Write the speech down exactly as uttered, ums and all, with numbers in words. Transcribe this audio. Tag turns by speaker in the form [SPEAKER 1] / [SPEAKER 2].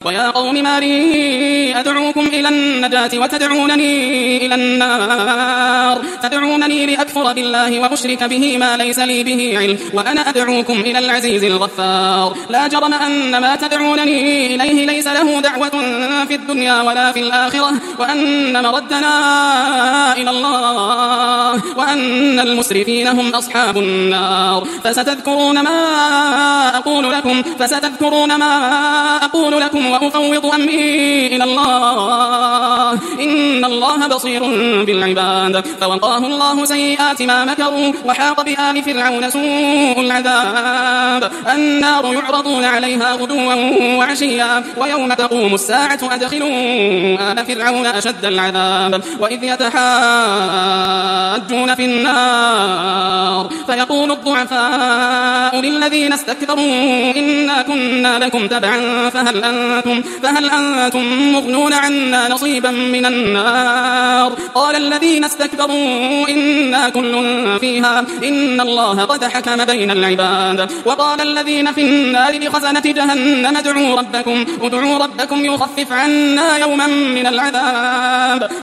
[SPEAKER 1] ويا قوم ما لي أدعوكم إلى النجاة وتدعونني إلى النار تدعونني لأكفر بالله وأشرك به ما ليس لي به علم وأنا أدعوكم إلى العزيز الغفار لا جرم أن ما تدعونني إليه ليس له دعوة في الدنيا ولا في الآخرة وأن مردنا إلى الله وأن المسرفين هم أصحاب النار فستذكرون ما أقول لكم فستذكرون ما أقول لكم وأفوض أمري إلى الله إن الله بصير بالعباد فوقاه الله سيئات ما مكروا وحاق بآل فرعون سوء العذاب النار يعرضون عليها غدوا وعشيا ويوم تقوم الساعة أدخلوا آل فرعون أشد العذاب وإذ يتحاجون في النار فيقول الضعفاء للذين استكبروا إنا كنا لكم تبعا فهل أنتم, فهل أنتم مغنون عنا نصيبا من النار قال الذين استكبروا إنا كل فيها إن الله قد حكم بين العباد وقال الذين في النار لخزنة جهنم ادعوا ربكم ادعوا ربكم يخفف عنا يوما من العذاب